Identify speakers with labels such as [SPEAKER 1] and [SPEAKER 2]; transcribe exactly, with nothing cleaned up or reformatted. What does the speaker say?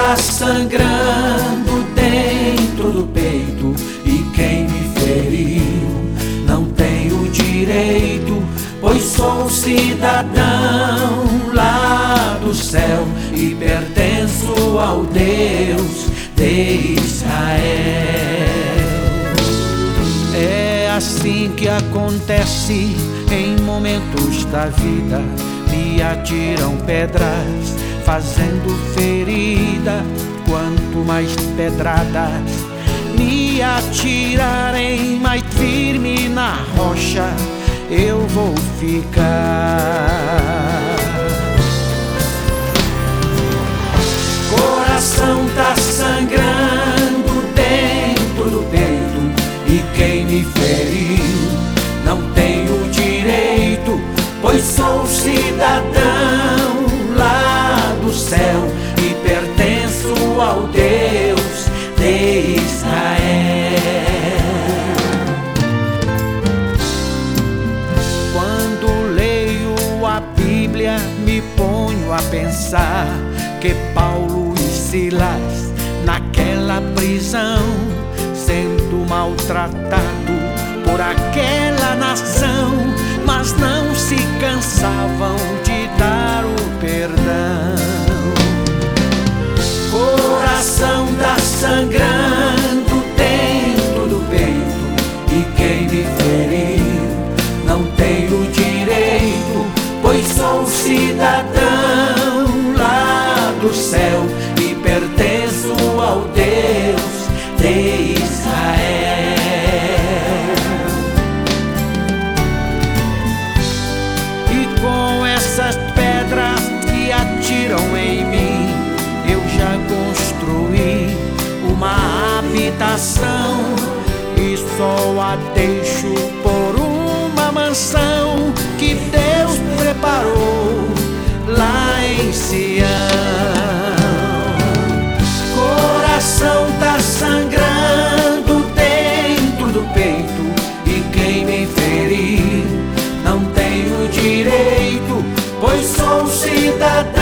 [SPEAKER 1] tá sangrando dentro do peito, e quem me feriu não tem o direito, pois sou cidadão lá do céu e pertenço ao Deus de Israel. É assim que acontece em momentos da vida. Me atiram pedras, fazendo ferida. Quanto mais pedradas me atirarem, mais firme na rocha eu vou ficar. Coração tá sangrando dentro do peito, e quem me feriu não tem o direito, pois sou cidadão lá do céu e pertenço ao Deus de Israel. Quando leio a Bíblia, me ponho a pensar que Paulo e Silas, naquela prisão, sendo maltratado por aquela nação, mas não se cansavam de dar o perdão. Coração tá sangrando dentro do peito, e quem me feriu não tem o direito, pois sou cidadão lá do céu e pertenço ao Deus de Israel. Essas pedras que atiram em mim, eu já construí uma habitação, e só a deixo por uma mansão que Deus preparou lá em Sião. Coração tá sangrando dentro do peito, e quem me ferir não tem o direito, pois sou cidadão